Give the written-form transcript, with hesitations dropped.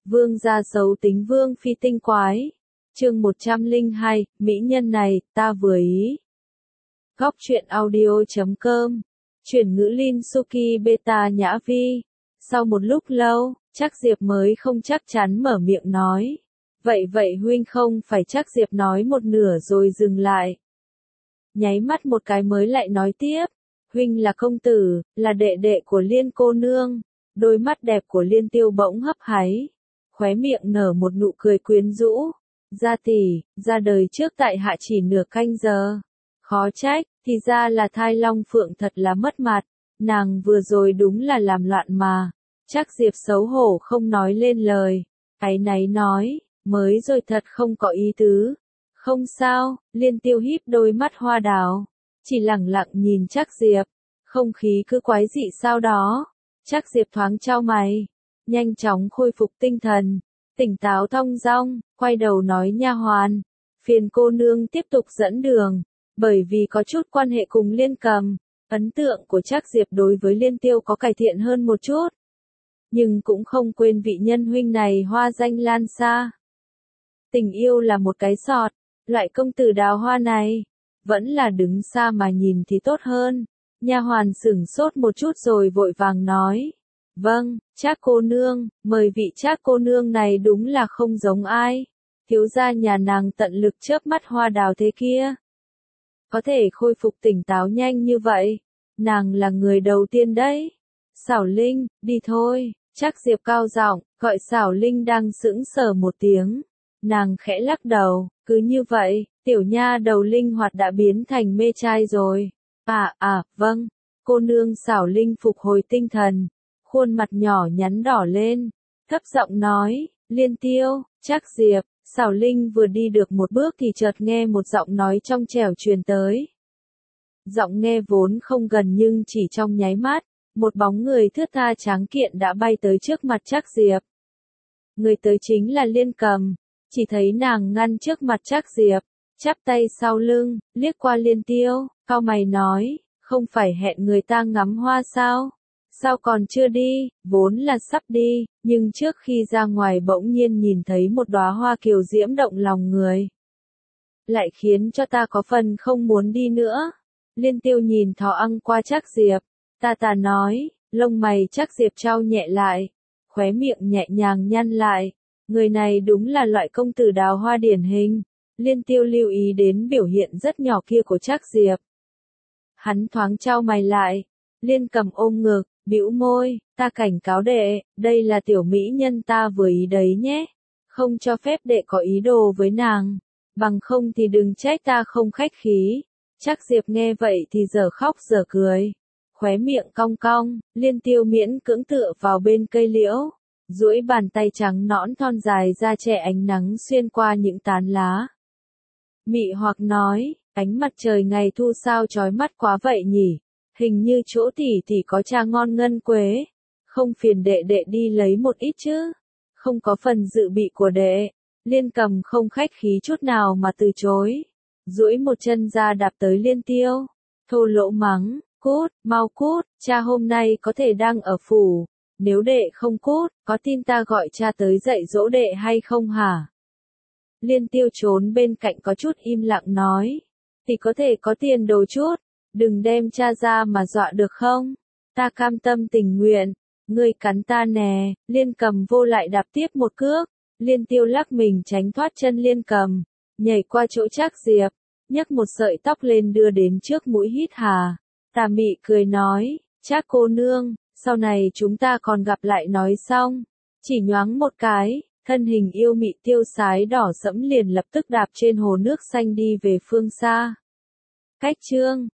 Vương gia xấu tính vương phi tinh quái. Chương 102, mỹ nhân này, ta vừa ý. Góc truyện audio.com. Chuyển ngữ Linh Suki Beta Nhã Vi. Sau một lúc lâu, chắc Diệp mới không chắc chắn mở miệng nói. Vậy huynh không phải chắc Diệp nói một nửa rồi dừng lại. Nháy mắt một cái mới lại nói tiếp. Huynh là công tử, là đệ đệ của Liên cô nương. Đôi mắt đẹp của Liên Tiêu bỗng hấp háy. Khóe miệng nở một nụ cười quyến rũ. Gia tỷ, ra đời trước tại hạ chỉ nửa canh giờ. Khó trách, thì ra là thai long phượng thật là mất mặt. Nàng vừa rồi đúng là làm loạn mà. Chắc Diệp xấu hổ không nói lên lời. Áy náy nói, mới rồi thật không có ý tứ. Không sao, Liên Tiêu híp đôi mắt hoa đào. Chỉ lẳng lặng nhìn chắc Diệp. Không khí cứ quái dị sao đó. Chắc Diệp thoáng chau mày. Nhanh chóng khôi phục tinh thần. Tỉnh táo thong dong, quay đầu nói nha hoàn. Phiền cô nương tiếp tục dẫn đường. Bởi vì có chút quan hệ cùng Liên Cầm. Ấn tượng của chắc Diệp đối với Liên Tiêu có cải thiện hơn một chút. Nhưng cũng không quên vị nhân huynh này hoa danh lan xa. Tình yêu là một cái sọt. Loại công tử đào hoa này. Vẫn là đứng xa mà nhìn thì tốt hơn. Nha hoàn sửng sốt một chút rồi vội vàng nói. Vâng, Trác cô nương, mời vị Trác cô nương này đúng là không giống ai. Thiếu gia nhà nàng tận lực chớp mắt hoa đào thế kia. Có thể khôi phục tỉnh táo nhanh như vậy. Nàng là người đầu tiên đấy. Xảo Linh, đi thôi. Trác Diệp cao giọng, gọi Xảo Linh đang sững sờ một tiếng. Nàng khẽ lắc đầu, cứ như vậy, tiểu nha đầu linh hoạt đã biến thành mê trai rồi. Vâng. Cô nương Xảo Linh phục hồi tinh thần. Khuôn mặt nhỏ nhắn đỏ lên. Thấp giọng nói, Liên Tiêu, Trác Diệp. Xảo Linh vừa đi được một bước thì chợt nghe một giọng nói trong trẻo truyền tới. Giọng nghe vốn không gần nhưng chỉ trong nháy mắt, một bóng người thướt tha tráng kiện đã bay tới trước mặt Trác Diệp. Người tới chính là Liên Cầm. Chỉ thấy nàng ngăn trước mặt Trác Diệp, chắp tay sau lưng, liếc qua Liên Tiêu, cau mày nói, không phải hẹn người ta ngắm hoa sao? Sao còn chưa đi? Vốn là sắp đi, nhưng trước khi ra ngoài bỗng nhiên nhìn thấy một đóa hoa kiều diễm động lòng người. Lại khiến cho ta có phần không muốn đi nữa. Liên Tiêu nhìn thò ăng qua Trác Diệp, ta nói, lông mày Trác Diệp trao nhẹ lại, khóe miệng nhẹ nhàng nhăn lại. Người này đúng là loại công tử đào hoa điển hình. Liên Tiêu lưu ý đến biểu hiện rất nhỏ kia của Trác Diệp. Hắn thoáng trao mày lại. Liên Cầm ôm ngực, bĩu môi, ta cảnh cáo đệ, đây là tiểu mỹ nhân ta vừa ý đấy nhé. Không cho phép đệ có ý đồ với nàng. Bằng không thì đừng trách ta không khách khí. Trác Diệp nghe vậy thì giờ khóc giờ cười. Khóe miệng cong cong, Liên Tiêu miễn cưỡng tựa vào bên cây liễu. Duỗi bàn tay trắng nõn thon dài ra che ánh nắng xuyên qua những tán lá. Mị hoặc nói, ánh mặt trời ngày thu sao chói mắt quá vậy nhỉ? Hình như chỗ tỷ có trà ngon ngân quế. Không phiền đệ đệ đi lấy một ít chứ? Không có phần dự bị của đệ. Liên Cầm không khách khí chút nào mà từ chối. Duỗi một chân ra đạp tới Liên Tiêu. Thô lỗ mắng, cút, mau cút, cha hôm nay có thể đang ở phủ. Nếu đệ không cút, có tin ta gọi cha tới dạy dỗ đệ hay không hả? Liên Tiêu trốn bên cạnh có chút im lặng nói. Thì có thể có tiền đồ chút. Đừng đem cha ra mà dọa được không? Ta cam tâm tình nguyện. Ngươi cắn ta nè. Liên Cầm vô lại đạp tiếp một cước. Liên Tiêu lắc mình tránh thoát chân Liên Cầm. Nhảy qua chỗ Trác Diệp. Nhấc một sợi tóc lên đưa đến trước mũi hít hà. Tà mị cười nói. Trác cô nương. Sau này chúng ta còn gặp lại nói xong. Chỉ nhoáng một cái, thân hình yêu mị tiêu sái đỏ sẫm liền lập tức đạp trên hồ nước xanh đi về phương xa. Cách chương